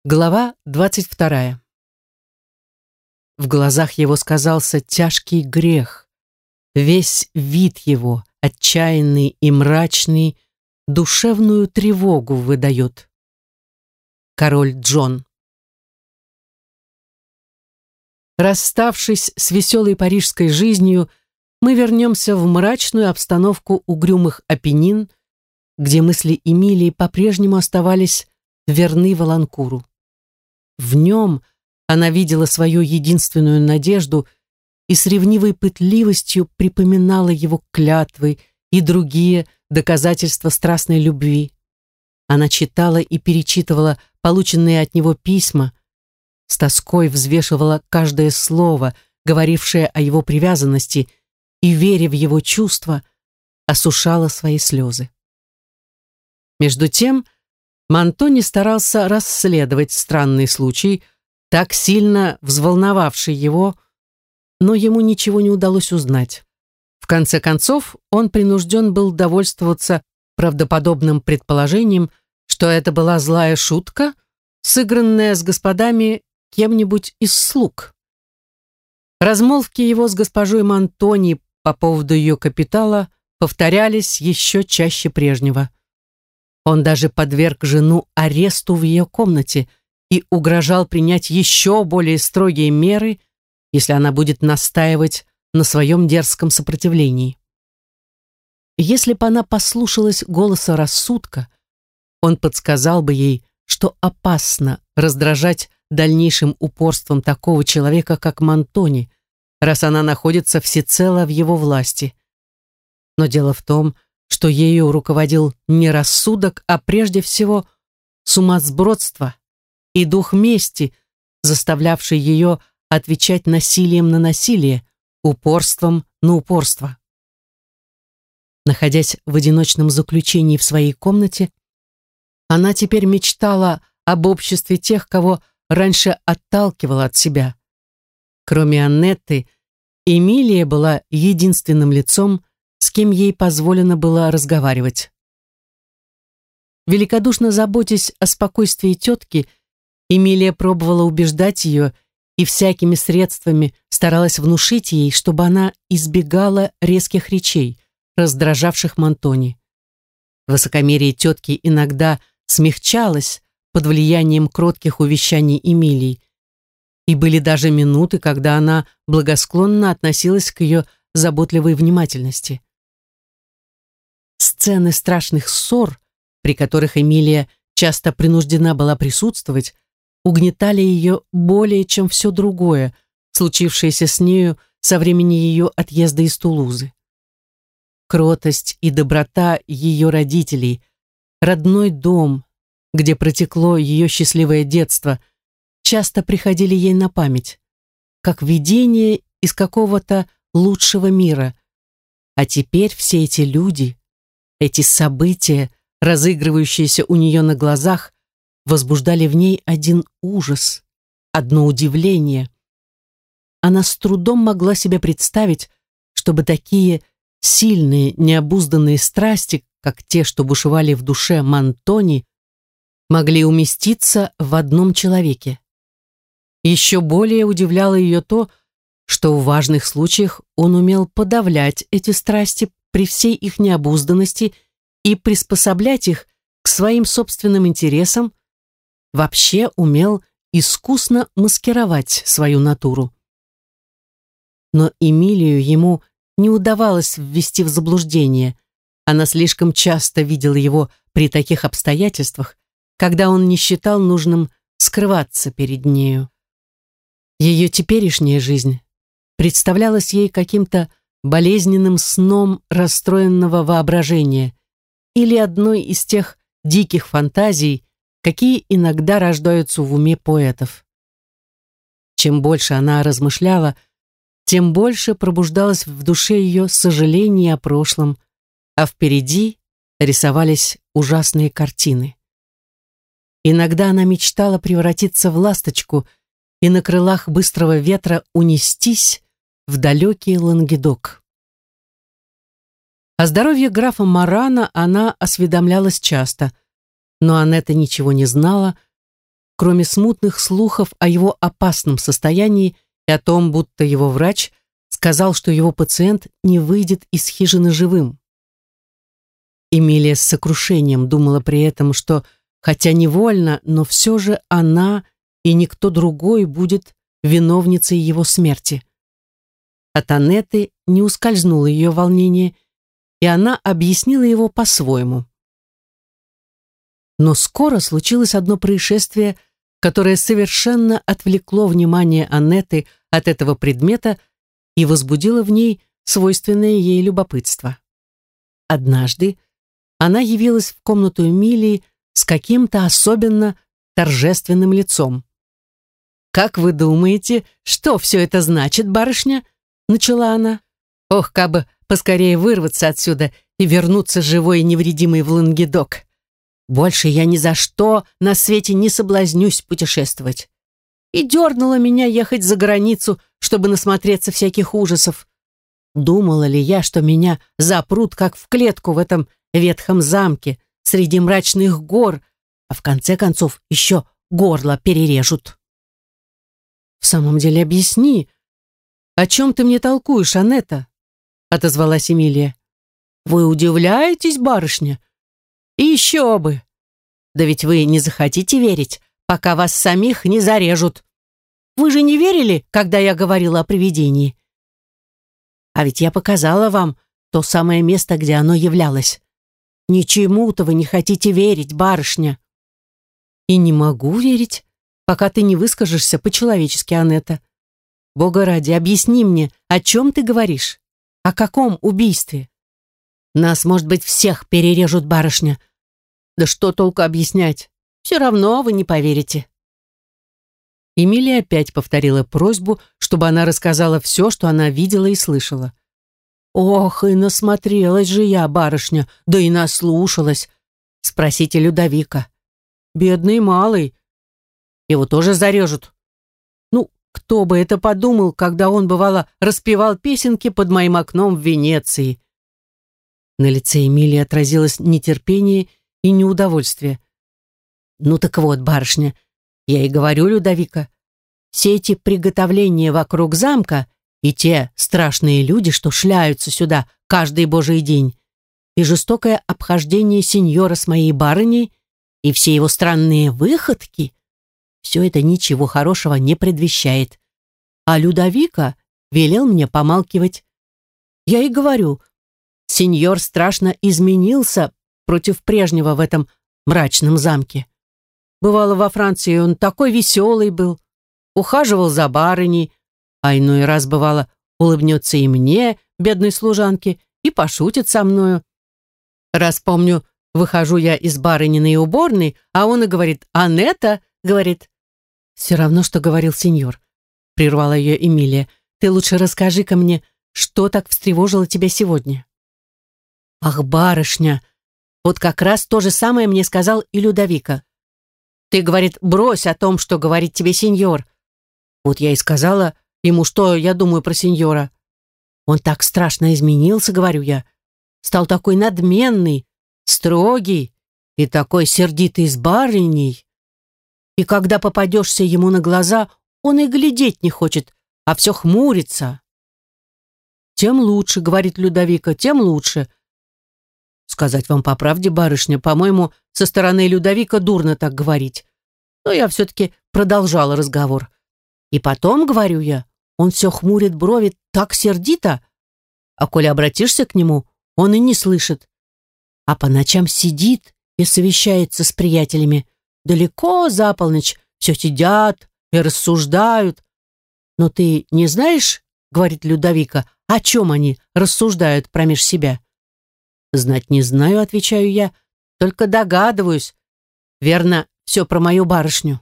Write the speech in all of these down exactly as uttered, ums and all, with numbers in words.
Глава двадцать вторая. В глазах его сказался тяжкий грех. Весь вид его, отчаянный и мрачный, душевную тревогу выдает. Король Джон. Расставшись с веселой парижской жизнью, мы вернемся в мрачную обстановку угрюмых Апеннин, где мысли Эмилии по-прежнему оставались верны Валанкуру. В нем она видела свою единственную надежду и с ревнивой пытливостью припоминала его клятвы и другие доказательства страстной любви. Она читала и перечитывала полученные от него письма, с тоской взвешивала каждое слово, говорившее о его привязанности, и, веря в его чувства, осушала свои слезы. Между тем, Мантони старался расследовать странный случай, так сильно взволновавший его, но ему ничего не удалось узнать. В конце концов, он принужден был довольствоваться правдоподобным предположением, что это была злая шутка, сыгранная с господами кем-нибудь из слуг. Размолвки его с госпожой Мантони по поводу ее капитала повторялись еще чаще прежнего. Он даже подверг жену аресту в ее комнате и угрожал принять еще более строгие меры, если она будет настаивать на своем дерзком сопротивлении. Если бы она послушалась голоса рассудка, он подсказал бы ей, что опасно раздражать дальнейшим упорством такого человека, как Мантони, раз она находится всецело в его власти. Но дело в том, что ею руководил не рассудок, а прежде всего сумасбродство и дух мести, заставлявший ее отвечать насилием на насилие, упорством на упорство. Находясь в одиночном заключении в своей комнате, она теперь мечтала об обществе тех, кого раньше отталкивала от себя. Кроме Аннетты, Эмилия была единственным лицом, с кем ей позволено было разговаривать. Великодушно заботясь о спокойствии тетки, Эмилия пробовала убеждать ее и всякими средствами старалась внушить ей, чтобы она избегала резких речей, раздражавших Мантони. Высокомерие тетки иногда смягчалось под влиянием кротких увещаний Эмилии, и были даже минуты, когда она благосклонно относилась к ее заботливой внимательности. Сцены страшных ссор, при которых Эмилия часто принуждена была присутствовать, угнетали ее более, чем все другое, случившееся с нею со времени ее отъезда из Тулузы. Кротость и доброта ее родителей, родной дом, где протекло ее счастливое детство, часто приходили ей на память, как видение из какого-то лучшего мира. А теперь все эти люди, эти события, разыгрывающиеся у нее на глазах, возбуждали в ней один ужас, одно удивление. Она с трудом могла себе представить, чтобы такие сильные, необузданные страсти, как те, что бушевали в душе Мантони, могли уместиться в одном человеке. Еще более удивляло ее то, что в важных случаях он умел подавлять эти страсти при всей их необузданности и приспособлять их к своим собственным интересам, вообще умел искусно маскировать свою натуру. Но Эмилию ему не удавалось ввести в заблуждение. Она слишком часто видела его при таких обстоятельствах, когда он не считал нужным скрываться перед нею. Ее теперешняя жизнь представлялась ей каким-то болезненным сном расстроенного воображения или одной из тех диких фантазий, какие иногда рождаются в уме поэтов. Чем больше она размышляла, тем больше пробуждалось в душе ее сожаление о прошлом, а впереди рисовались ужасные картины. Иногда она мечтала превратиться в ласточку и на крылах быстрого ветра унестись в далекий Лангедок. О здоровье графа Марана она осведомлялась часто, но Аннетта ничего не знала, кроме смутных слухов о его опасном состоянии и о том, будто его врач сказал, что его пациент не выйдет из хижины живым. Эмилия с сокрушением думала при этом, что, хотя невольно, но все же она и никто другой будет виновницей его смерти. От Аннеты не ускользнуло ее волнение, и она объяснила его по-своему. Но скоро случилось одно происшествие, которое совершенно отвлекло внимание Аннеты от этого предмета и возбудило в ней свойственное ей любопытство. Однажды она явилась в комнату Эмилии с каким-то особенно торжественным лицом. «Как вы думаете, что все это значит, барышня?» — начала она. «Ох, как бы поскорее вырваться отсюда и вернуться живой и невредимой в Лангедок. Больше я ни за что на свете не соблазнюсь путешествовать. И дернула меня ехать за границу, чтобы насмотреться всяких ужасов. Думала ли я, что меня запрут, как в клетку в этом ветхом замке, среди мрачных гор, а в конце концов еще горло перережут?» «В самом деле объясни, о чем ты мне толкуешь, Аннета?» — отозвалась Эмилия. «Вы удивляетесь, барышня? И еще бы! Да ведь вы не захотите верить, пока вас самих не зарежут. Вы же не верили, когда я говорила о привидении? А ведь я показала вам то самое место, где оно являлось. Ничему-то вы не хотите верить, барышня». «И не могу верить, пока ты не выскажешься по-человечески, Аннета. Бога ради, объясни мне, о чем ты говоришь? О каком убийстве?» «Нас, может быть, всех перережут, барышня. Да что толку объяснять? Все равно вы не поверите». Эмилия опять повторила просьбу, чтобы она рассказала все, что она видела и слышала. «Ох, и насмотрелась же я, барышня, да и наслушалась. Спросите Людовика. Бедный малый. Его тоже зарежут. Ну, кто бы это подумал, когда он, бывало, распевал песенки под моим окном в Венеции». На лице Эмилии отразилось нетерпение и неудовольствие. «Ну так вот, барышня, я и говорю, Людовика, все эти приготовления вокруг замка и те страшные люди, что шляются сюда каждый божий день, и жестокое обхождение сеньора с моей барыней, и все его странные выходки, все это ничего хорошего не предвещает. А Людовика велел мне помалкивать. Я и говорю, сеньор страшно изменился против прежнего в этом мрачном замке. Бывало, во Франции он такой веселый был, ухаживал за барыней, а иной раз, бывало, улыбнется и мне, бедной служанке, и пошутит со мною. Раз помню, выхожу я из барыниной уборной, а он и говорит: «Аннета», говорит. «Все равно, что говорил сеньор», — прервала ее Эмилия. «Ты лучше расскажи-ка мне, что так встревожило тебя сегодня». «Ах, барышня, вот как раз то же самое мне сказал и Людовика. Ты, говорит, брось о том, что говорит тебе сеньор. Вот я и сказала ему, что я думаю про сеньора. Он так страшно изменился, говорю я. Стал такой надменный, строгий и такой сердитый с барыней. И когда попадешься ему на глаза, он и глядеть не хочет, а все хмурится». «Тем лучше, — говорит Людовика, — тем лучше. Сказать вам по правде, барышня, по-моему, со стороны Людовика дурно так говорить. Но я все-таки продолжала разговор. И потом, говорю я, он все хмурит брови так сердито, а коли обратишься к нему, он и не слышит. А по ночам сидит и совещается с приятелями. Далеко за полночь все сидят и рассуждают. Но ты не знаешь, — говорит Людовика, — о чем они рассуждают промеж себя?» «Знать не знаю, — отвечаю я, — только догадываюсь. Верно, все про мою барышню».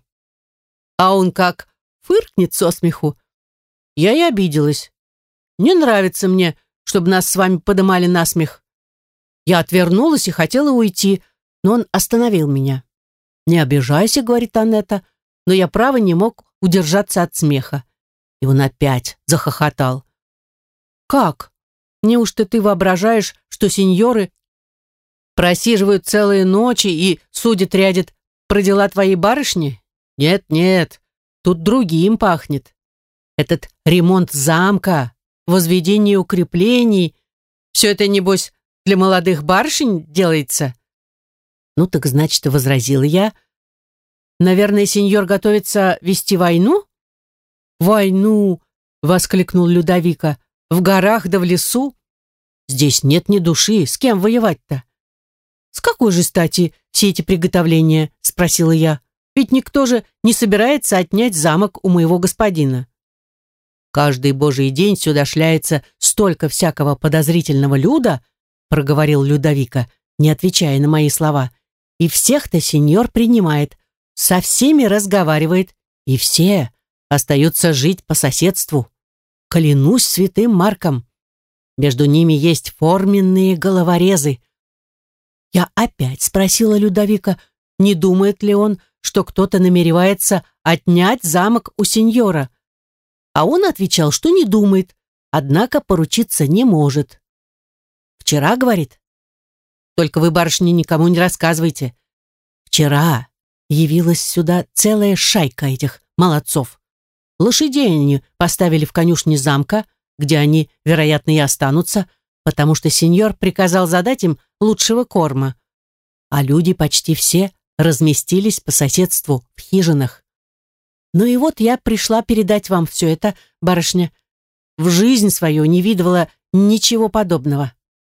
А он как фыркнет со смеху. Я и обиделась. Не нравится мне, чтобы нас с вами подымали на смех. Я отвернулась и хотела уйти, но он остановил меня. «Не обижайся, — говорит Аннета, — но я, право, не мог удержаться от смеха». И он опять захохотал. «Как? Неужто ты воображаешь, что сеньоры просиживают целые ночи и судят-рядят про дела твоей барышни? Нет-нет, тут другим пахнет. Этот ремонт замка, возведение укреплений, все это, небось, для молодых барышень делается? Ну так значит, возразила я. Наверное, сеньор готовится вести войну? Войну, воскликнул Людовико. В горах да в лесу? Здесь нет ни души, с кем воевать-то? С какой же стати все эти приготовления, спросила я. Ведь никто же не собирается отнять замок у моего господина. Каждый божий день сюда шляется столько всякого подозрительного люда, проговорил Людовико, не отвечая на мои слова. И всех-то сеньор принимает, со всеми разговаривает, и все остаются жить по соседству. Клянусь святым Марком. Между ними есть форменные головорезы. Я опять спросила Людовико, не думает ли он, что кто-то намеревается отнять замок у сеньора. А он отвечал, что не думает, однако поручиться не может. «Вчера, — говорит, — только вы, барышни, никому не рассказывайте. Вчера явилась сюда целая шайка этих молодцов. Лошадей они поставили в конюшне замка, где они, вероятно, и останутся, потому что сеньор приказал задать им лучшего корма. А люди почти все разместились по соседству в хижинах. Ну и вот я пришла передать вам все это, барышня. В жизнь свою не видывала ничего подобного.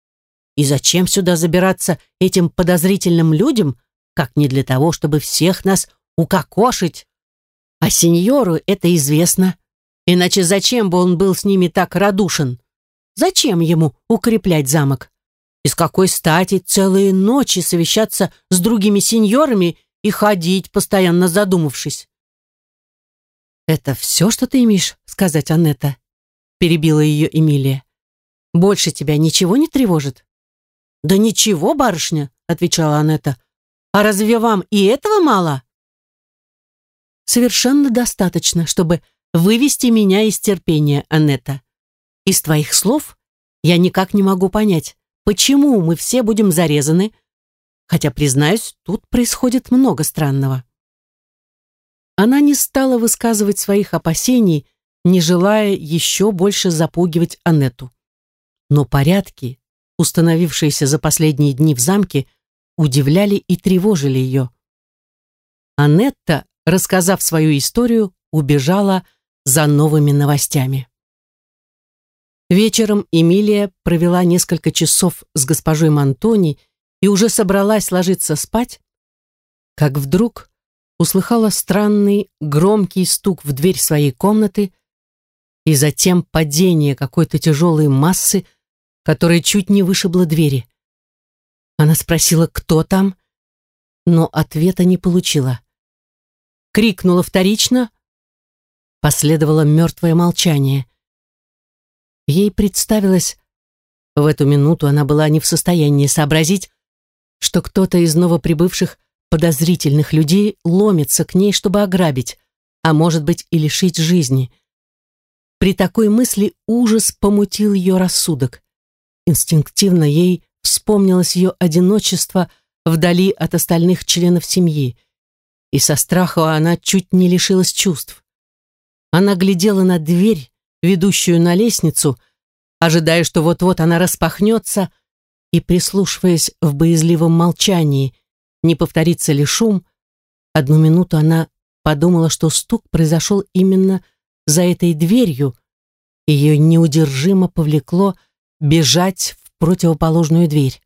И зачем сюда забираться этим подозрительным людям, как не для того, чтобы всех нас укокошить? А сеньору это известно. Иначе зачем бы он был с ними так радушен? Зачем ему укреплять замок? И с какой стати целые ночи совещаться с другими сеньорами и ходить, постоянно задумавшись? «Это все, что ты имеешь сказать, Аннетта?» перебила ее Эмилия. «Больше тебя ничего не тревожит?» «Да ничего, барышня», — отвечала Аннетта. «А разве вам и этого мало?» «Совершенно достаточно, чтобы вывести меня из терпения, Аннетта. Из твоих слов я никак не могу понять, почему мы все будем зарезаны, хотя, признаюсь, тут происходит много странного». Она не стала высказывать своих опасений, не желая еще больше запугивать Аннетту. Но порядки, установившиеся за последние дни в замке, удивляли и тревожили ее. Аннетта, рассказав свою историю, убежала за новыми новостями. Вечером Эмилия провела несколько часов с госпожой Монтони и уже собралась ложиться спать, как вдруг услыхала странный громкий стук в дверь своей комнаты и затем падение какой-то тяжелой массы, которая чуть не вышибла двери. Она спросила, кто там, но ответа не получила. Крикнула вторично, последовало мертвое молчание. Ей представилось, в эту минуту она была не в состоянии сообразить, что кто-то из новоприбывших подозрительных людей ломится к ней, чтобы ограбить, а может быть и лишить жизни. При такой мысли ужас помутил ее рассудок. Инстинктивно ей вспомнилось ее одиночество вдали от остальных членов семьи, и со страха она чуть не лишилась чувств. Она глядела на дверь, ведущую на лестницу, ожидая, что вот-вот она распахнется, и, прислушиваясь в боязливом молчании, не повторится ли шум, одну минуту она подумала, что стук произошел именно за этой дверью, и ее неудержимо повлекло бежать в противоположную дверь.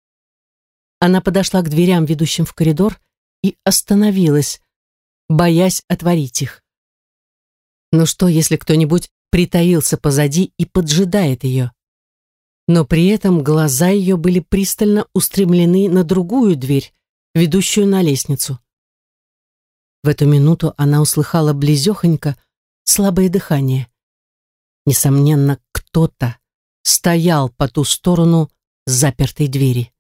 Она подошла к дверям, ведущим в коридор, и остановилась, боясь отворить их. Но что, если кто-нибудь притаился позади и поджидает ее? Но при этом глаза ее были пристально устремлены на другую дверь, ведущую на лестницу. В эту минуту она услыхала близехонько слабое дыхание. Несомненно, кто-то стоял по ту сторону запертой двери.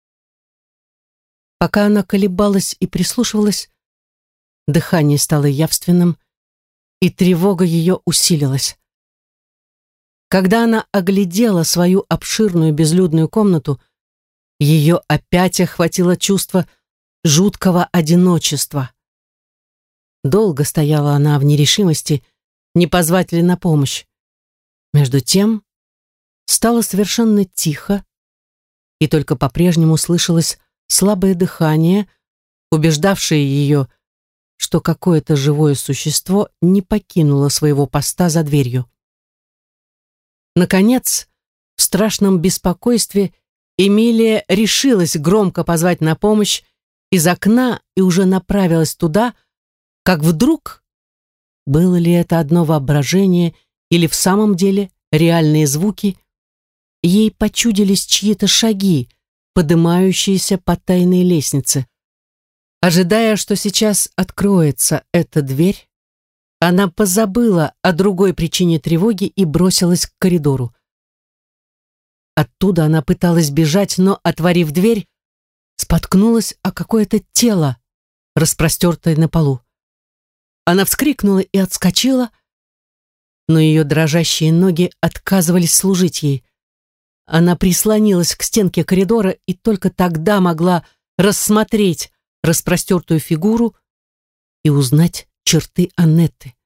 Пока она колебалась и прислушивалась, дыхание стало явственным, и тревога ее усилилась. Когда она оглядела свою обширную безлюдную комнату, ее опять охватило чувство жуткого одиночества. Долго стояла она в нерешимости, не позвать ли на помощь. Между тем стало совершенно тихо, и только по-прежнему слышалось слабое дыхание, убеждавшее ее, что какое-то живое существо не покинуло своего поста за дверью. Наконец, в страшном беспокойстве Эмилия решилась громко позвать на помощь из окна и уже направилась туда, как вдруг, было ли это одно воображение или в самом деле реальные звуки, ей почудились чьи-то шаги, поднимающиеся по тайной лестнице. Ожидая, что сейчас откроется эта дверь, она позабыла о другой причине тревоги и бросилась к коридору. Оттуда она пыталась бежать, но, отворив дверь, споткнулась о какое-то тело, распростертое на полу. Она вскрикнула и отскочила, но ее дрожащие ноги отказывались служить ей. Она прислонилась к стенке коридора и только тогда могла рассмотреть распростертую фигуру и узнать черты Аннетты.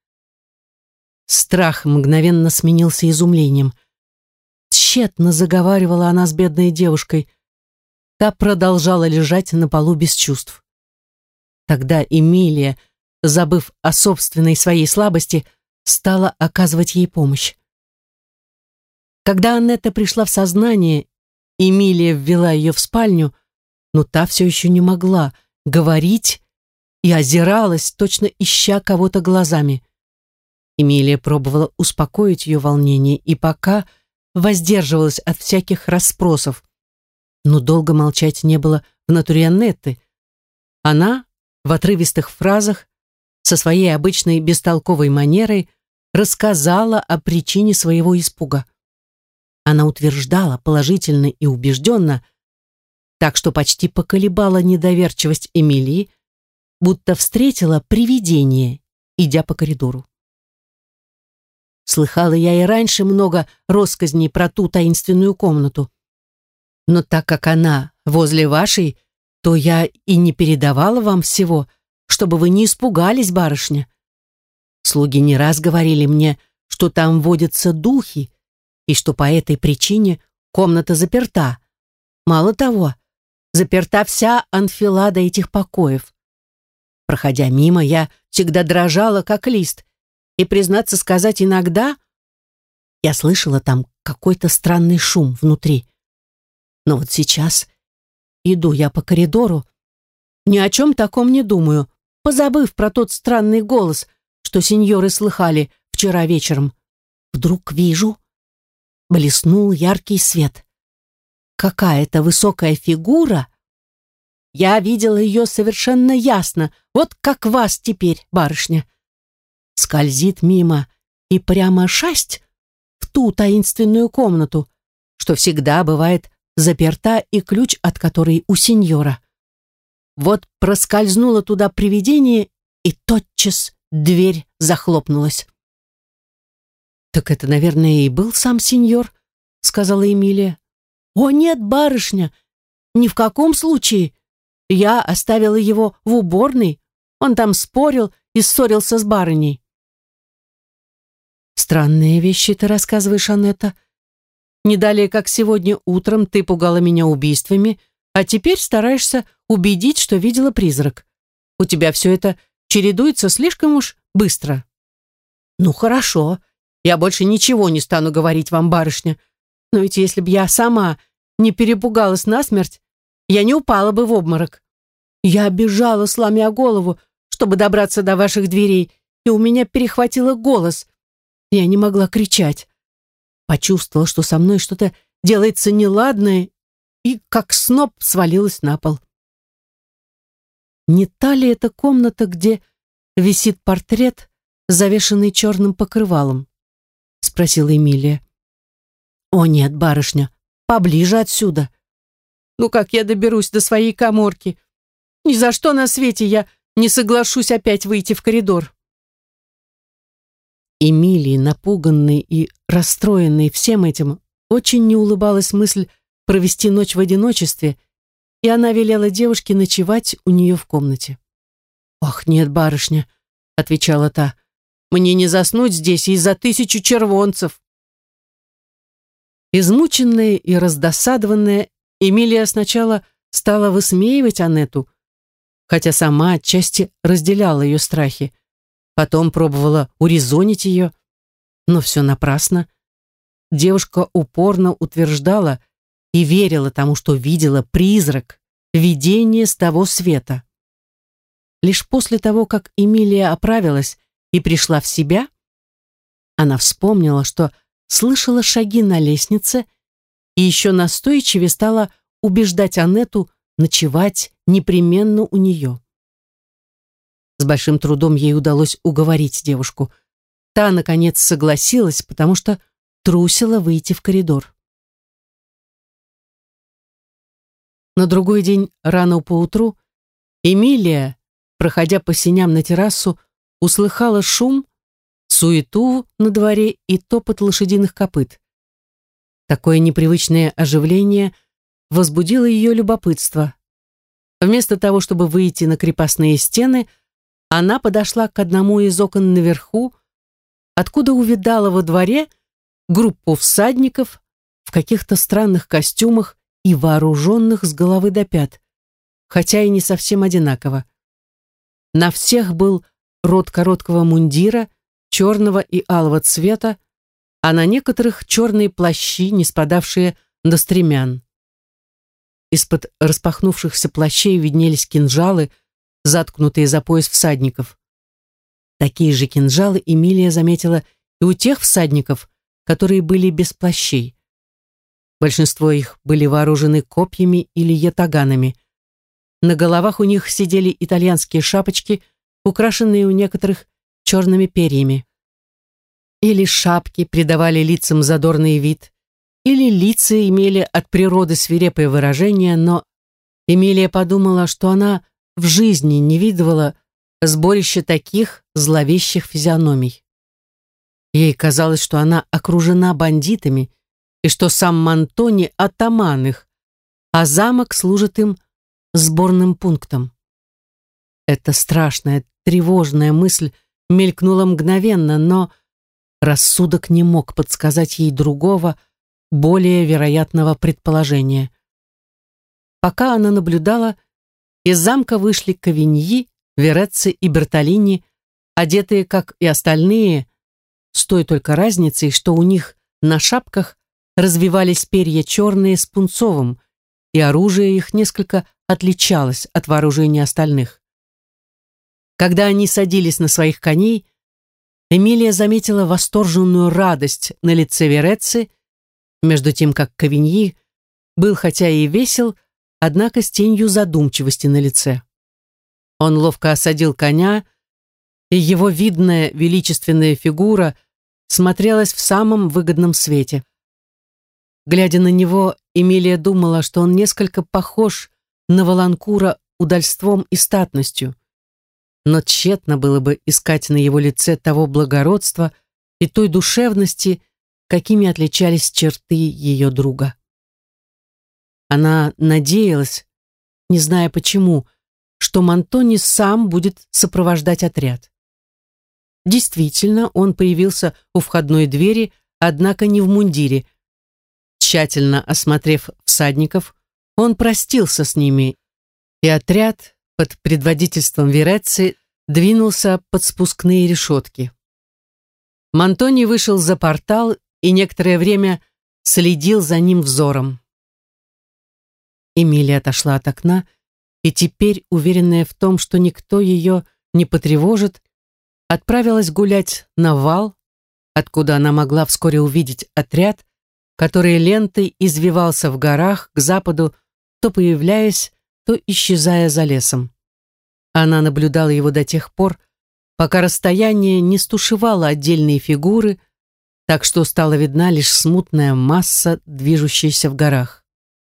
Страх мгновенно сменился изумлением. Тщетно заговаривала она с бедной девушкой. Та продолжала лежать на полу без чувств. Тогда Эмилия, забыв о собственной своей слабости, стала оказывать ей помощь. Когда Аннетта пришла в сознание, Эмилия ввела ее в спальню, но та все еще не могла говорить и озиралась, точно ища кого-то глазами. Эмилия пробовала успокоить ее волнение и пока воздерживалась от всяких расспросов, но долго молчать не было в натуре Аннетты. Она в отрывистых фразах со своей обычной бестолковой манерой рассказала о причине своего испуга. Она утверждала положительно и убежденно, так что почти поколебала недоверчивость Эмилии, будто встретила привидение, идя по коридору. Слыхала я и раньше много россказней про ту таинственную комнату, но так как она возле вашей, то я и не передавала вам всего, чтобы вы не испугались, барышня. Слуги не раз говорили мне, что там водятся духи, и что по этой причине комната заперта. Мало того, заперта вся анфилада этих покоев. Проходя мимо, я всегда дрожала, как лист, и, признаться сказать, иногда я слышала там какой-то странный шум внутри. Но вот сейчас иду я по коридору, ни о чем таком не думаю, позабыв про тот странный голос, что сеньоры слыхали вчера вечером. Вдруг вижу, блеснул яркий свет. Какая-то высокая фигура. Я видела ее совершенно ясно, вот как вас теперь, барышня. Скользит мимо и прямо шасть в ту таинственную комнату, что всегда бывает заперта и ключ от которой у сеньора. Вот проскользнуло туда привидение, и тотчас дверь захлопнулась. «Так это, наверное, и был сам сеньор», — сказала Эмилия. «О, нет, барышня, ни в каком случае. Я оставила его в уборной, он там спорил и ссорился с барыней». «Странные вещи ты рассказываешь, Аннетта. Не далее, как сегодня утром ты пугала меня убийствами, а теперь стараешься убедить, что видела призрак. У тебя все это чередуется слишком уж быстро». «Ну, хорошо, я больше ничего не стану говорить вам, барышня, но ведь если бы я сама не перепугалась насмерть, я не упала бы в обморок. Я бежала, сломя голову, чтобы добраться до ваших дверей, и у меня перехватило голос. Я не могла кричать. Почувствовала, что со мной что-то делается неладное, и как сноп свалилась на пол. Не та ли это комната, где висит портрет, завешанный черным покрывалом? Спросила Эмилия. О нет, барышня, поближе отсюда. Ну как я доберусь до своей каморки? Ни за что на свете я не соглашусь опять выйти в коридор. Эмилии, напуганной и расстроенной всем этим, очень не улыбалась мысль провести ночь в одиночестве, и она велела девушке ночевать у нее в комнате. «Ох, нет, барышня, отвечала та. «Мне не заснуть здесь из-за тысячи червонцев». Измученная и раздосадованная, Эмилия сначала стала высмеивать Аннету, хотя сама отчасти разделяла ее страхи. Потом пробовала урезонить ее, но все напрасно. Девушка упорно утверждала и верила тому, что видела призрак, видение с того света. Лишь после того, как Эмилия оправилась и пришла в себя, она вспомнила, что слышала шаги на лестнице и еще настойчивее стала убеждать Аннету ночевать непременно у нее. С большим трудом ей удалось уговорить девушку. Та, наконец, согласилась, потому что трусила выйти в коридор. На другой день, рано поутру, Эмилия, проходя по сеням на террасу, услыхала шум, суету на дворе и топот лошадиных копыт. Такое непривычное оживление возбудило ее любопытство. Вместо того, чтобы выйти на крепостные стены, она подошла к одному из окон наверху, откуда увидала во дворе группу всадников в каких-то странных костюмах и вооруженных с головы до пят, хотя и не совсем одинаково. На всех был рот короткого мундира, черного и алого цвета, а на некоторых черные плащи, не спадавшие до стремян. Из-под распахнувшихся плащей виднелись кинжалы, заткнутые за пояс всадников. Такие же кинжалы Эмилия заметила и у тех всадников, которые были без плащей. Большинство их были вооружены копьями или ятаганами. На головах у них сидели итальянские шапочки, украшенные у некоторых черными перьями. Или шапки придавали лицам задорный вид, или лица имели от природы свирепое выражение, но Эмилия подумала, что она в жизни не видывала сборища таких зловещих физиономий. Ей казалось, что она окружена бандитами и что сам Мантони атаман их, а замок служит им сборным пунктом. Эта страшная, тревожная мысль мелькнула мгновенно, но рассудок не мог подсказать ей другого, более вероятного предположения. Пока она наблюдала, из замка вышли Кавиньи, Верецци и Бертолини, одетые, как и остальные, с той только разницей, что у них на шапках развивались перья черные с пунцовым, и оружие их несколько отличалось от вооружения остальных. Когда они садились на своих коней, Эмилия заметила восторженную радость на лице Верецци, между тем как Кавиньи был хотя и весел, однако с тенью задумчивости на лице. Он ловко осадил коня, и его видная величественная фигура смотрелась в самом выгодном свете. Глядя на него, Эмилия думала, что он несколько похож на Валанкура удальством и статностью, но тщетно было бы искать на его лице того благородства и той душевности, какими отличались черты ее друга. Она надеялась, не зная почему, что Мантони сам будет сопровождать отряд. Действительно, он появился у входной двери, однако не в мундире. Тщательно осмотрев всадников, он простился с ними, и отряд под предводительством Верецци двинулся под спускные решетки. Мантони вышел за портал и некоторое время следил за ним взором. Эмилия отошла от окна, и теперь, уверенная в том, что никто ее не потревожит, отправилась гулять на вал, откуда она могла вскоре увидеть отряд, который лентой извивался в горах к западу, то появляясь, то исчезая за лесом. Она наблюдала его до тех пор, пока расстояние не стушевало отдельные фигуры, так что стала видна лишь смутная масса, движущаяся в горах.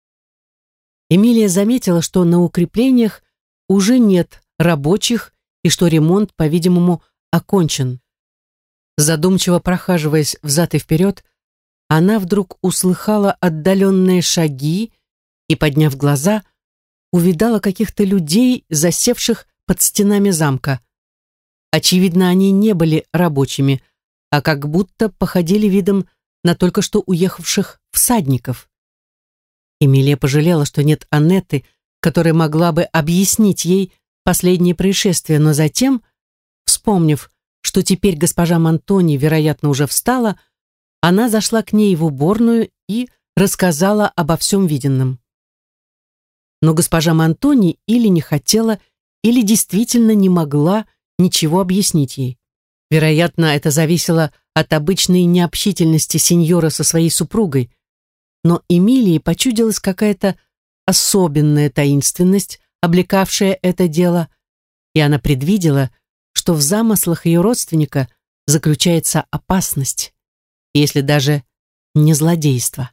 Эмилия заметила, что на укреплениях уже нет рабочих и что ремонт, по-видимому, окончен. Задумчиво прохаживаясь взад и вперед, она вдруг услыхала отдаленные шаги и, подняв глаза, увидала каких-то людей, засевших под стенами замка. Очевидно, они не были рабочими, а как будто походили видом на только что уехавших всадников. Эмилия пожалела, что нет Аннеты, которая могла бы объяснить ей последнее происшествие, но затем, вспомнив, что теперь госпожа Монтони, вероятно, уже встала, она зашла к ней в уборную и рассказала обо всем виденном. Но госпожа Монтони или не хотела, или действительно не могла ничего объяснить ей. Вероятно, это зависело от обычной необщительности сеньора со своей супругой, но Эмилии почудилась какая-то особенная таинственность, облекавшая это дело, и она предвидела, что в замыслах ее родственника заключается опасность, если даже не злодейство.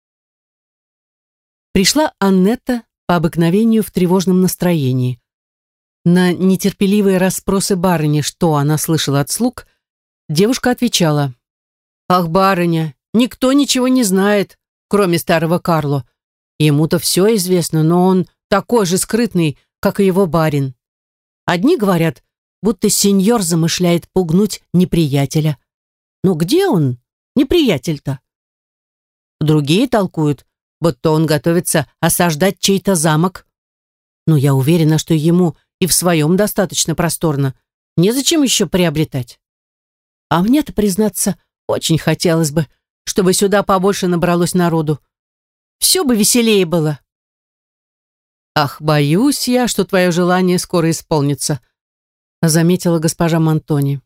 Пришла Аннетта по обыкновению в тревожном настроении. На нетерпеливые расспросы барыни, что она слышала от слуг, девушка отвечала: «Ах, барыня, никто ничего не знает, кроме старого Карло. Ему-то все известно, но он такой же скрытный, как и его барин. Одни говорят, будто сеньор замышляет пугнуть неприятеля. Но где он, неприятель-то? Другие толкуют, будто он готовится осаждать чей-то замок. Но я уверена, что ему и в своем достаточно просторно. Незачем еще приобретать. А мне-то, признаться, очень хотелось бы, чтобы сюда побольше набралось народу. Все бы веселее было». «Ах, боюсь я, что твое желание скоро исполнится», заметила госпожа Монтони.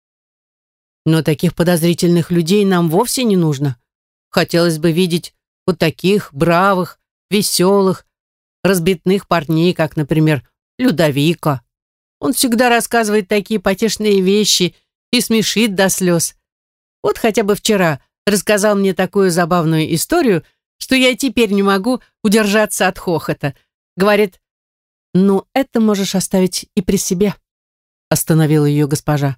«Но таких подозрительных людей нам вовсе не нужно. Хотелось бы видеть вот таких бравых, веселых, разбитных парней, как, например, Людовико. Он всегда рассказывает такие потешные вещи и смешит до слез. Вот хотя бы вчера рассказал мне такую забавную историю, что я теперь не могу удержаться от хохота. Говорит: «Ну, это можешь оставить и при себе», остановила ее госпожа.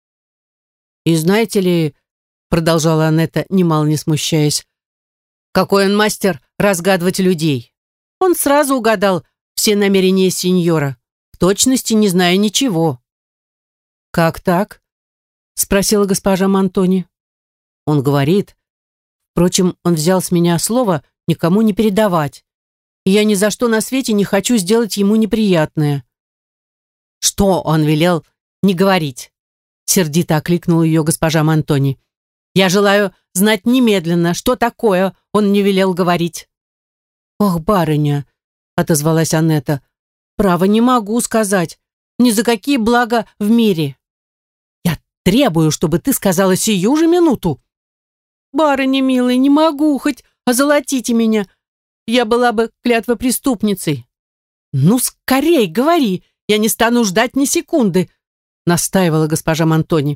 «И знаете ли, — продолжала Аннетта, немало не смущаясь, — какой он мастер разгадывать людей. Он сразу угадал все намерения сеньора, в точности не зная ничего». «Как так?» — спросила госпожа Монтони. «Он говорит, впрочем, он взял с меня слово никому не передавать, и я ни за что на свете не хочу сделать ему неприятное». «Что он велел не говорить?» — сердито окликнула ее госпожа Монтони. «Я желаю знать немедленно, что такое он не велел говорить». «Ох, барыня!» — отозвалась Аннетта. «Право, не могу сказать. Ни за какие блага в мире». «Я требую, чтобы ты сказала сию же минуту». «Барыня милая, не могу, хоть озолотите меня. Я была бы клятвопреступницей». «Ну, скорей говори, я не стану ждать ни секунды», настаивала госпожа Монтони.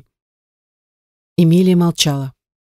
Эмилия молчала.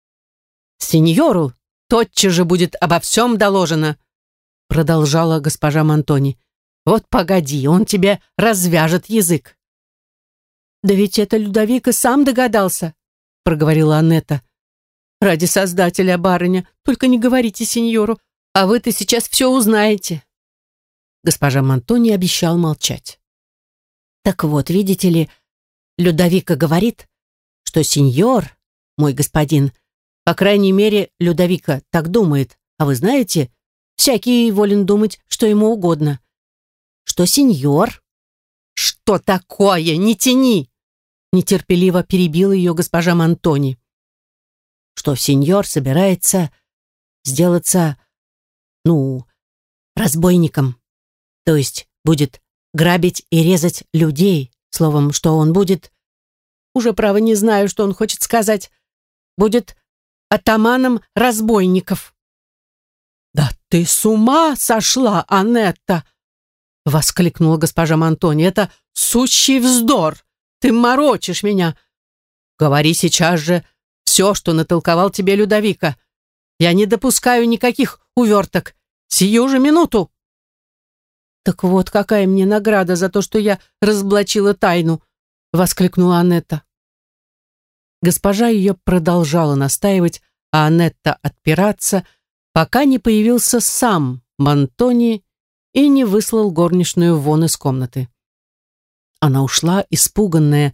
«Сеньору тотчас же будет обо всем доложено», продолжала госпожа Монтони. «Вот погоди, он тебе развяжет язык». «Да ведь это Людовико сам догадался», проговорила Аннетта. «Ради Создателя, барыня, только не говорите сеньору, а вы-то сейчас все узнаете». Госпожа Монтони обещал молчать. «Так вот, видите ли, Людовико говорит, что сеньор, мой господин, по крайней мере, Людовико так думает, а вы знаете, всякий волен думать, что ему угодно, что сеньор...» «Что такое? Не тяни!» нетерпеливо перебила ее госпожа Монтони. «Что сеньор собирается сделаться, ну, разбойником, то есть будет грабить и резать людей, словом, что он будет, уже право не знаю, что он хочет сказать, будет атаманом разбойников». «Да ты с ума сошла, Аннетта!» воскликнула госпожа Монтони. «Это сущий вздор! Ты морочишь меня! Говори сейчас же все, что натолковал тебе Людовико. Я не допускаю никаких уверток. Сию же минуту!» «Так вот, какая мне награда за то, что я разоблачила тайну!» воскликнула Аннетта. Госпожа ее продолжала настаивать, а Аннетта отпираться, пока не появился сам Монтони и не выслал горничную вон из комнаты. Она ушла, испуганная,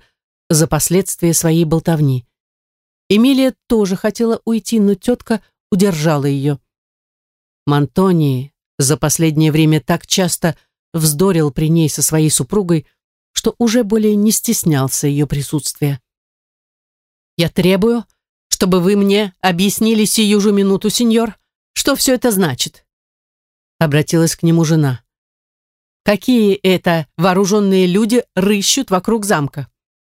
за последствия своей болтовни. Эмилия тоже хотела уйти, но тетка удержала ее. Мантони за последнее время так часто вздорил при ней со своей супругой, что уже более не стеснялся ее присутствия. «Я требую, чтобы вы мне объяснили сию же минуту, сеньор, что все это значит?» Обратилась к нему жена. «Какие это вооруженные люди рыщут вокруг замка?»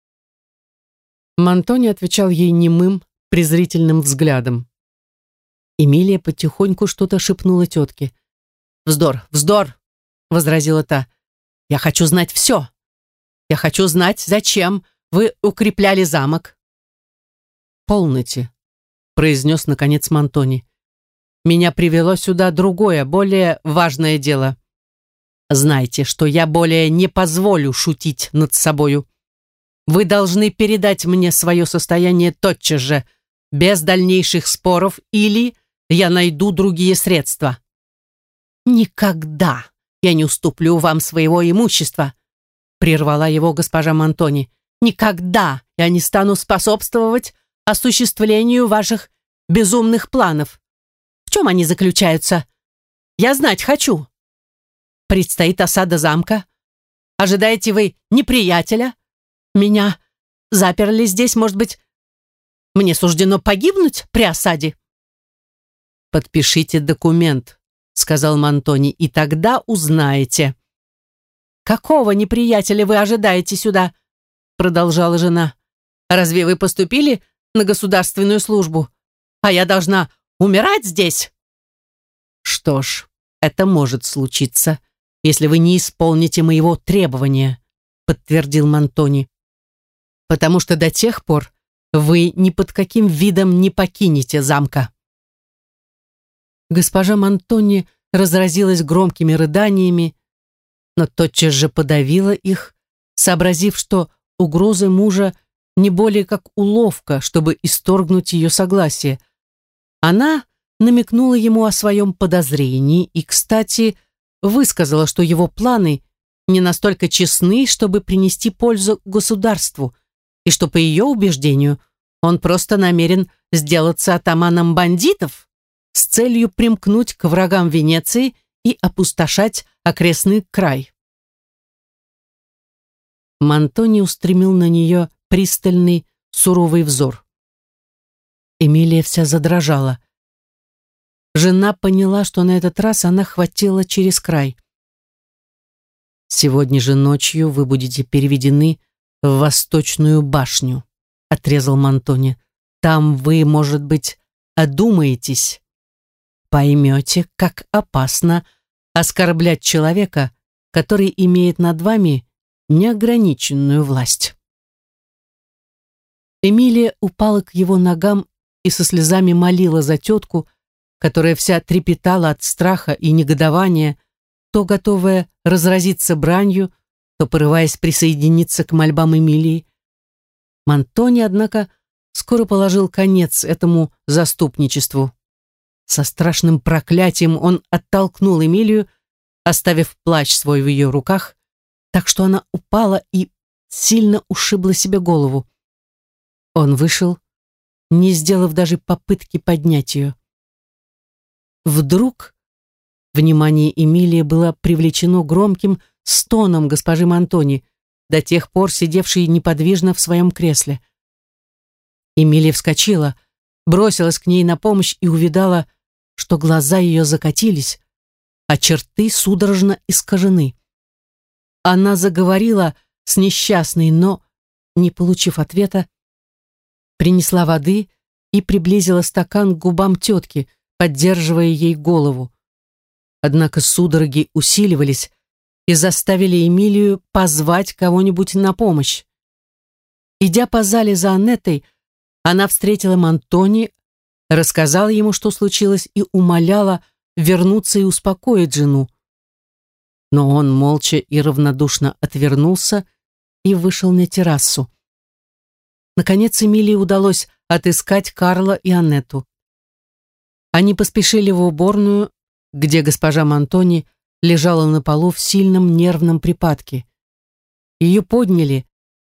Мантони отвечал ей немым, презрительным взглядом. Эмилия потихоньку что-то шепнула тетке. «Вздор, вздор!» — возразила та. «Я хочу знать все. Я хочу знать, зачем вы укрепляли замок». «Полноте», — произнес наконец Мантони. «Меня привело сюда другое, более важное дело. Знайте, что я более не позволю шутить над собою. Вы должны передать мне свое состояние тотчас же, без дальнейших споров, или я найду другие средства». «Никогда я не уступлю вам своего имущества», прервала его госпожа Мантони. «Никогда я не стану способствовать осуществлению ваших безумных планов. В чем они заключаются? Я знать хочу. Предстоит осада замка. Ожидаете вы неприятеля? Меня заперли здесь, может быть, мне суждено погибнуть при осаде?» «Подпишите документ», — сказал Мантони, — «и тогда узнаете». «Какого неприятеля вы ожидаете сюда?» — продолжала жена. «Разве вы поступили на государственную службу, а я должна умирать здесь?» «Что ж, это может случиться, если вы не исполните моего требования», — подтвердил Мантони. «Потому что до тех пор вы ни под каким видом не покинете замка». Госпожа Мантони разразилась громкими рыданиями, но тотчас же подавила их, сообразив, что угрозы мужа не более как уловка, чтобы исторгнуть ее согласие. Она намекнула ему о своем подозрении и, кстати, высказала, что его планы не настолько честны, чтобы принести пользу государству, и что, по ее убеждению, он просто намерен сделаться атаманом бандитов с целью примкнуть к врагам Венеции и опустошать окрестный край. Мантони устремил на нее пристальный, суровый взор. Эмилия вся задрожала. Жена поняла, что на этот раз она хватила через край. «Сегодня же ночью вы будете переведены в Восточную башню», — отрезал Мантони. «Там вы, может быть, одумаетесь. Поймете, как опасно оскорблять человека, который имеет над вами неограниченную власть». Эмилия упала к его ногам и со слезами молила за тетку, которая вся трепетала от страха и негодования, то готовая разразиться бранью, то порываясь присоединиться к мольбам Эмилии. Мантони, однако, скоро положил конец этому заступничеству. Со страшным проклятием он оттолкнул Эмилию, оставив плащ свой в ее руках, так что она упала и сильно ушибла себе голову. Он вышел, не сделав даже попытки поднять ее. Вдруг внимание Эмилии было привлечено громким стоном госпожи Мантони, до тех пор сидевшей неподвижно в своем кресле. Эмилия вскочила, бросилась к ней на помощь и увидала, что глаза ее закатились, а черты судорожно искажены. Она заговорила с несчастной, но, не получив ответа, принесла воды и приблизила стакан к губам тетки, поддерживая ей голову. Однако судороги усиливались и заставили Эмилию позвать кого-нибудь на помощь. Идя по зале за Аннетой, она встретила Мантони, рассказала ему, что случилось, и умоляла вернуться и успокоить жену. Но он молча и равнодушно отвернулся и вышел на террасу. Наконец Эмилии удалось отыскать Карла и Аннету. Они поспешили в уборную, где госпожа Мантони лежала на полу в сильном нервном припадке. Ее подняли,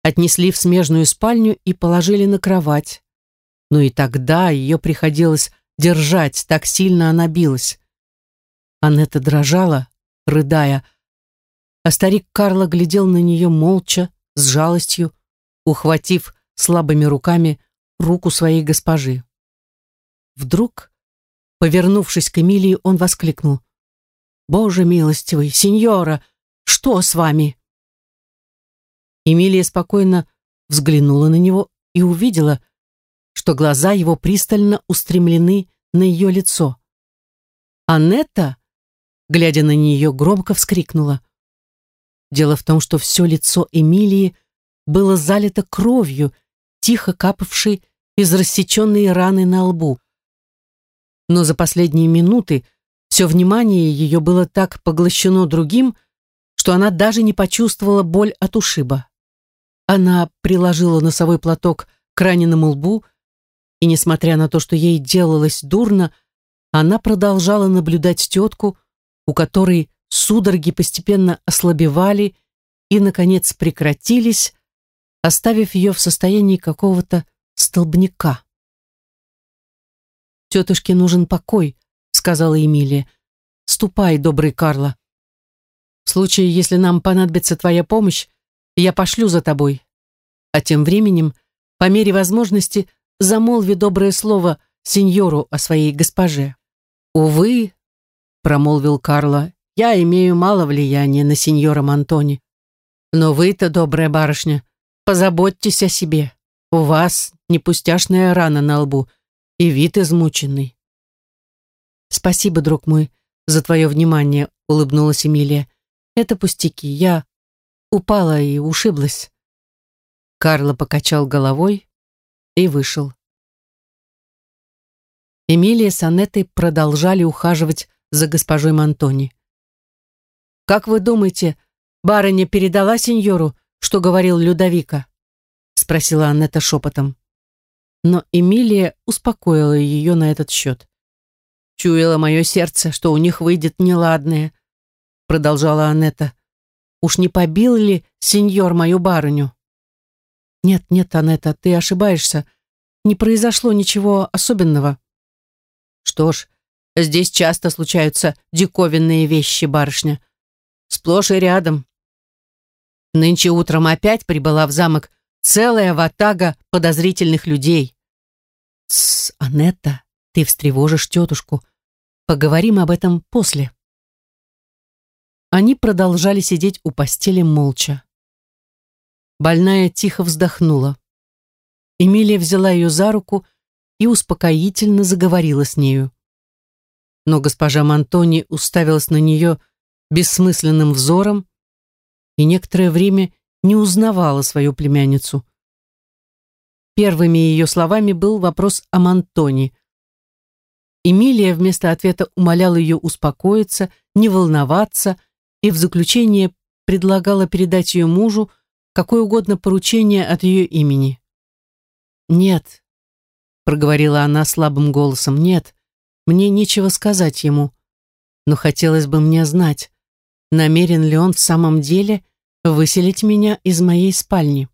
отнесли в смежную спальню и положили на кровать. Но и тогда ее приходилось держать, так сильно она билась. Аннета дрожала, рыдая, а старик Карло глядел на нее молча, с жалостью, ухватив слабыми руками руку своей госпожи. Вдруг, повернувшись к Эмилии, он воскликнул: «Боже милостивый, сеньора, что с вами?» Эмилия спокойно взглянула на него и увидела, что глаза его пристально устремлены на ее лицо. Аннета, глядя на нее, громко вскрикнула. Дело в том, что все лицо Эмилии было залито кровью, тихо капавшей из рассеченной раны на лбу. Но за последние минуты все внимание ее было так поглощено другим, что она даже не почувствовала боль от ушиба. Она приложила носовой платок к раненому лбу, и, несмотря на то, что ей делалось дурно, она продолжала наблюдать тетку, у которой судороги постепенно ослабевали и, наконец, прекратились, оставив ее в состоянии какого-то столбняка. «Тетушке нужен покой», — сказала Эмилия. «Ступай, добрый Карло. В случае, если нам понадобится твоя помощь, я пошлю за тобой. А тем временем, по мере возможности, замолви доброе слово сеньору о своей госпоже». «Увы», — промолвил Карло, — «я имею мало влияния на сеньора Монтони. Но вы-то, добрая барышня, позаботьтесь о себе. У вас не пустяшная рана на лбу и вид измученный». «Спасибо, друг мой, за твое внимание», — улыбнулась Эмилия. «Это пустяки, я упала и ушиблась». Карло покачал головой и вышел. Эмилия с Аннетой продолжали ухаживать за госпожой Монтони. «Как вы думаете, барыня передала сеньору, что говорил Людовико?» — спросила Аннета шепотом. Но Эмилия успокоила ее на этот счет. «Чуяло мое сердце, что у них выйдет неладное», — продолжала Аннета. «Уж не побил ли сеньор мою барыню?» «Нет, нет, Аннета, ты ошибаешься. Не произошло ничего особенного». «Что ж, здесь часто случаются диковинные вещи, барышня. Сплошь и рядом. Нынче утром опять прибыла в замок целая ватага подозрительных людей». «Тссс, Аннета, ты встревожишь тетушку. Поговорим об этом после». Они продолжали сидеть у постели молча. Больная тихо вздохнула. Эмилия взяла ее за руку и успокоительно заговорила с нею. Но госпожа Монтони уставилась на нее бессмысленным взором и некоторое время не узнавала свою племянницу. Первыми ее словами был вопрос о Монтони. Эмилия вместо ответа умоляла ее успокоиться, не волноваться, и в заключение предлагала передать ее мужу какое угодно поручение от ее имени. «Нет», — проговорила она слабым голосом, — «нет, мне нечего сказать ему, но хотелось бы мне знать, намерен ли он в самом деле выселить меня из моей спальни».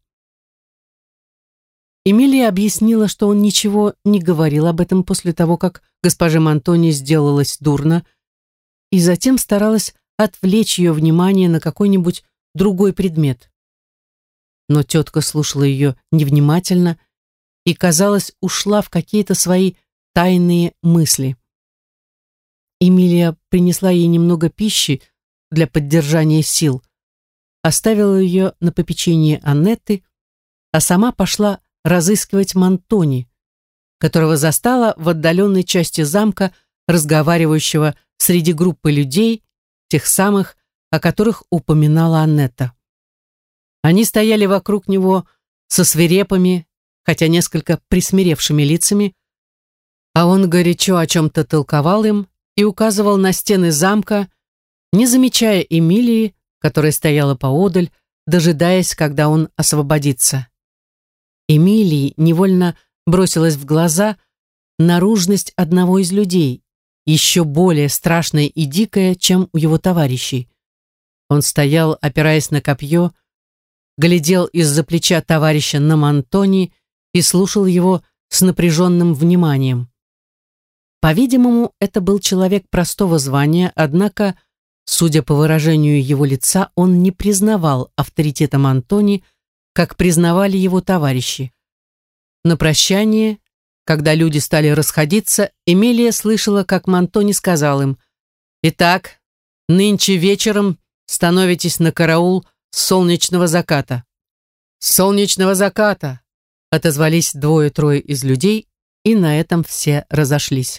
Эмилия объяснила, что он ничего не говорил об этом после того, как госпоже Монтони сделалось дурно, и затем старалась отвлечь ее внимание на какой-нибудь другой предмет. Но тетка слушала ее невнимательно и, казалось, ушла в какие-то свои тайные мысли. Эмилия принесла ей немного пищи для поддержания сил, оставила ее на попечение Аннеты, а сама пошла разыскивать Монтони, которого застала в отдаленной части замка, разговаривающего среди группы людей, тех самых, о которых упоминала Аннета. Они стояли вокруг него со свирепыми, хотя несколько присмиревшими лицами, а он горячо о чем-то толковал им и указывал на стены замка, не замечая Эмилии, которая стояла поодаль, дожидаясь, когда он освободится. Эмилии невольно бросилась в глаза наружность одного из людей, еще более страшная и дикая, чем у его товарищей. Он стоял, опираясь на копье, глядел из-за плеча товарища на Мантони и слушал его с напряженным вниманием. По-видимому, это был человек простого звания, однако, судя по выражению его лица, он не признавал авторитета Мантони, как признавали его товарищи. На прощание, когда люди стали расходиться, Эмилия слышала, как Мантони сказал им: «Итак, нынче вечером становитесь на караул с солнечного заката». «С солнечного заката!» — отозвались двое-трое из людей, и на этом все разошлись.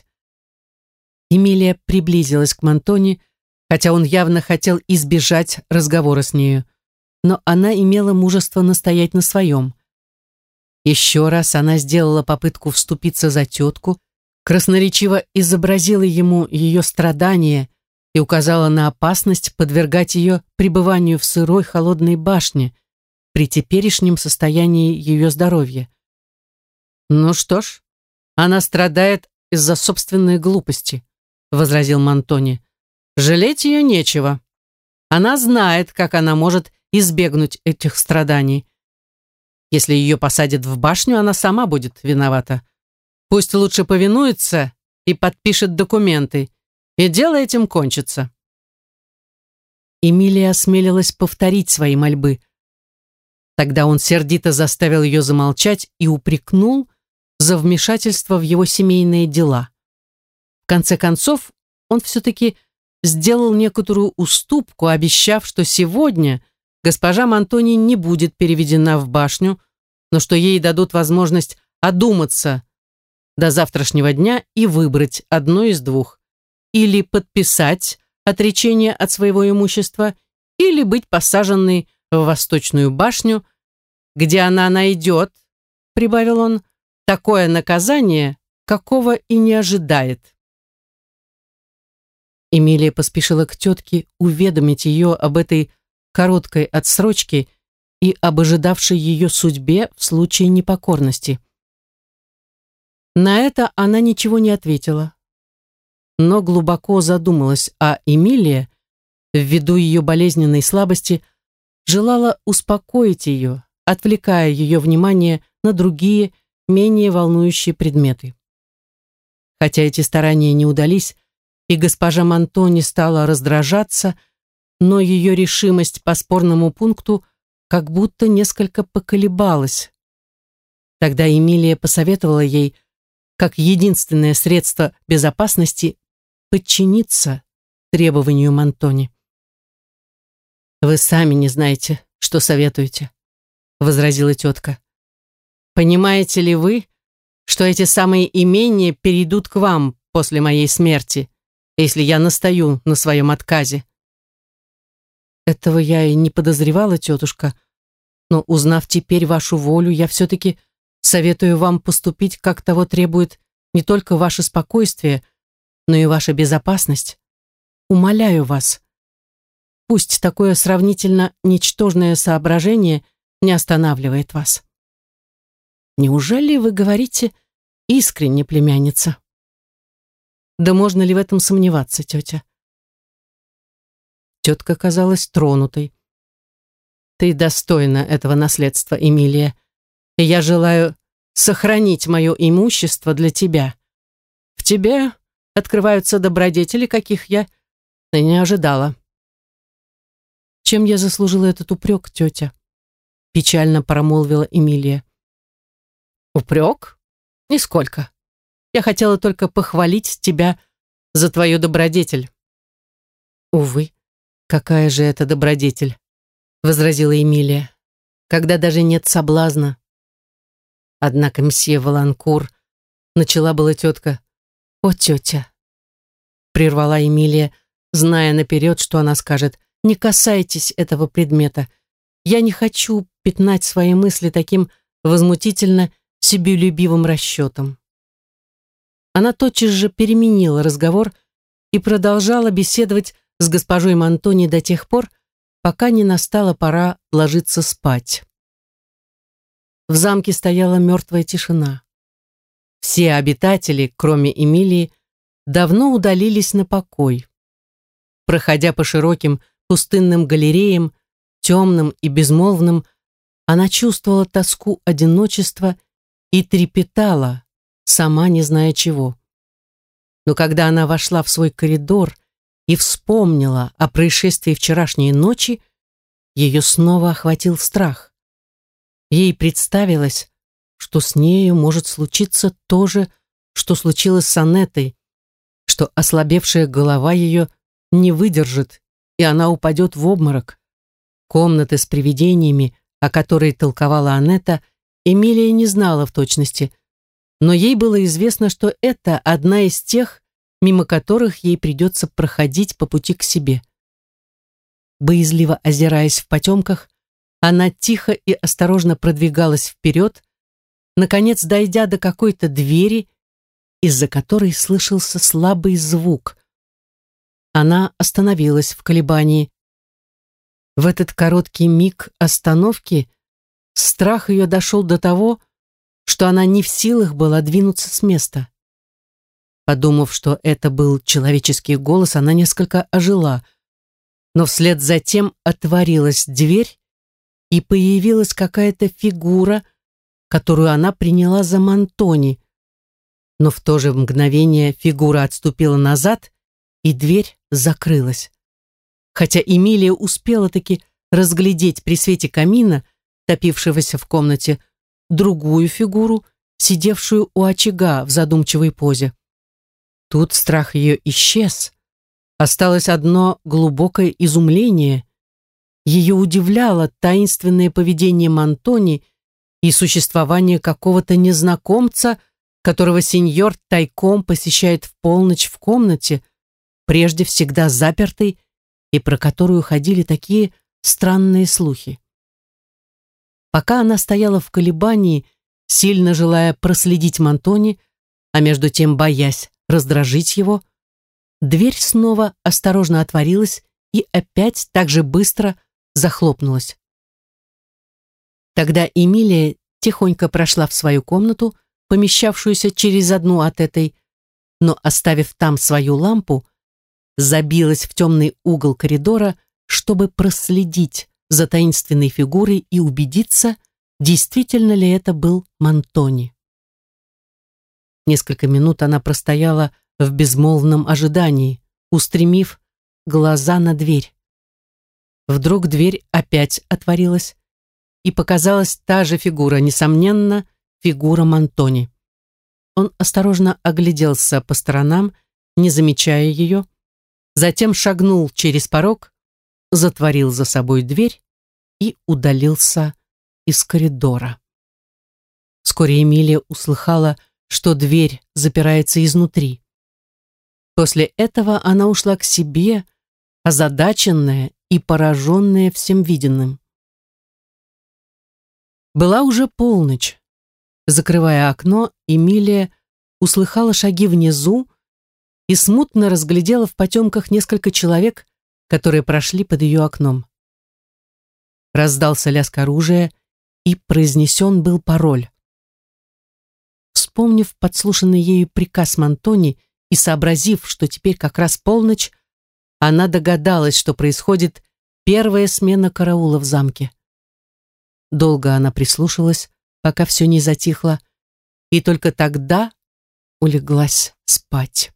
Эмилия приблизилась к Мантони, хотя он явно хотел избежать разговора с нею, но она имела мужество настоять на своем. Еще раз она сделала попытку вступиться за тетку, красноречиво изобразила ему ее страдания и указала на опасность подвергать ее пребыванию в сырой холодной башне при теперешнем состоянии ее здоровья. «Ну что ж, она страдает из-за собственной глупости», — возразил Мантони. «Жалеть ее нечего. Она знает, как она может избегнуть этих страданий. Если ее посадят в башню, она сама будет виновата. Пусть лучше повинуется и подпишет документы, и дело этим кончится». Эмилия осмелилась повторить свои мольбы. Тогда он сердито заставил ее замолчать и упрекнул за вмешательство в его семейные дела. В конце концов, он все-таки сделал некоторую уступку, обещав, что сегодня госпожа Мантони не будет переведена в башню, но что ей дадут возможность одуматься до завтрашнего дня и выбрать одно из двух: или подписать отречение от своего имущества, или быть посаженной в Восточную башню, где она найдет, прибавил он, такое наказание, какого и не ожидает. Эмилия поспешила к тетке уведомить ее об этой короткой отсрочке и об ожидавшей ее судьбе в случае непокорности. На это она ничего не ответила, но глубоко задумалась, а Эмилия, ввиду ее болезненной слабости, желала успокоить ее, отвлекая ее внимание на другие, менее волнующие предметы. Хотя эти старания не удались, и госпожа Мантони стала раздражаться, но ее решимость по спорному пункту как будто несколько поколебалась. Тогда Эмилия посоветовала ей, как единственное средство безопасности, подчиниться требованию Мантони. «Вы сами не знаете, что советуете», — возразила тетка. «Понимаете ли вы, что эти самые имения перейдут к вам после моей смерти, если я настаю на своем отказе?» «Этого я и не подозревала, тетушка, но, узнав теперь вашу волю, я все-таки советую вам поступить, как того требует не только ваше спокойствие, но и ваша безопасность. Умоляю вас, пусть такое сравнительно ничтожное соображение не останавливает вас». «Неужели вы говорите искренне, племянница?» «Да можно ли в этом сомневаться, тетя?» Тетка казалась тронутой. «Ты достойна этого наследства, Эмилия, и я желаю сохранить мое имущество для тебя. В тебе открываются добродетели, каких я и не ожидала». «Чем я заслужила этот упрек, тетя?» Печально промолвила Эмилия. «Упрек? Нисколько. Я хотела только похвалить тебя за твою добродетель». «Увы, какая же это добродетель», — возразила Эмилия, «когда даже нет соблазна». «Однако, мсье Валанкур», — начала была тетка. «О, тетя», — прервала Эмилия, зная наперед, что она скажет, «не касайтесь этого предмета. Я не хочу пятнать свои мысли таким возмутительно себелюбивым расчетом». Она тотчас же переменила разговор и продолжала беседовать с госпожой Мантони до тех пор, пока не настала пора ложиться спать. В замке стояла мертвая тишина. Все обитатели, кроме Эмилии, давно удалились на покой. Проходя по широким пустынным галереям, темным и безмолвным, Она чувствовала тоску одиночества и трепетала, сама не зная чего. Но когда она вошла в свой коридор и вспомнила о происшествии вчерашней ночи, ее снова охватил страх. Ей представилось, что с нею может случиться то же, что случилось с Анеттой, что ослабевшая голова ее не выдержит, и она упадет в обморок. Комнаты с привидениями, о которой толковала Анетта, Эмилия не знала в точности, но ей было известно, что это одна из тех, мимо которых ей придется проходить по пути к себе. Боязливо озираясь в потемках, она тихо и осторожно продвигалась вперед, наконец дойдя до какой-то двери, из-за которой слышался слабый звук. Она остановилась в колебании. В этот короткий миг остановки страх ее дошел до того, что она не в силах была двинуться с места. Подумав, что это был человеческий голос, она несколько ожила, но вслед за тем отворилась дверь, и появилась какая-то фигура, которую она приняла за Монтони. Но в то же мгновение фигура отступила назад, и дверь закрылась. Хотя Эмилия успела таки разглядеть при свете камина, топившегося в комнате, другую фигуру, сидевшую у очага в задумчивой позе. Тут страх ее исчез. Осталось одно глубокое изумление. Ее удивляло таинственное поведение Монтони и существование какого-то незнакомца, которого сеньор тайком посещает в полночь в комнате, прежде всегда запертой, и про которую ходили такие странные слухи. Пока она стояла в колебании, сильно желая проследить Монтони, а между тем боясь раздражить его, дверь снова осторожно отворилась и опять так же быстро захлопнулась. Тогда Эмилия тихонько прошла в свою комнату, помещавшуюся через одну от этой, но, оставив там свою лампу, забилась в темный угол коридора, чтобы проследить за таинственной фигурой и убедиться, действительно ли это был Монтони. Несколько минут она простояла в безмолвном ожидании, устремив глаза на дверь. Вдруг дверь опять отворилась, и показалась та же фигура, несомненно, фигура Монтони. Он осторожно огляделся по сторонам, не замечая ее, затем шагнул через порог, затворил за собой дверь и удалился из коридора. Вскоре Эмилия услыхала, что дверь запирается изнутри. После этого она ушла к себе, озадаченная и пораженная всем виденным. Была уже полночь. Закрывая окно, Эмилия услыхала шаги внизу и смутно разглядела в потемках несколько человек, которые прошли под ее окном. Раздался лязг оружия, и произнесен был пароль. Вспомнив подслушанный ею приказ Монтони и сообразив, что теперь как раз полночь, она догадалась, что происходит первая смена караула в замке. Долго она прислушалась, пока все не затихло, и только тогда улеглась спать.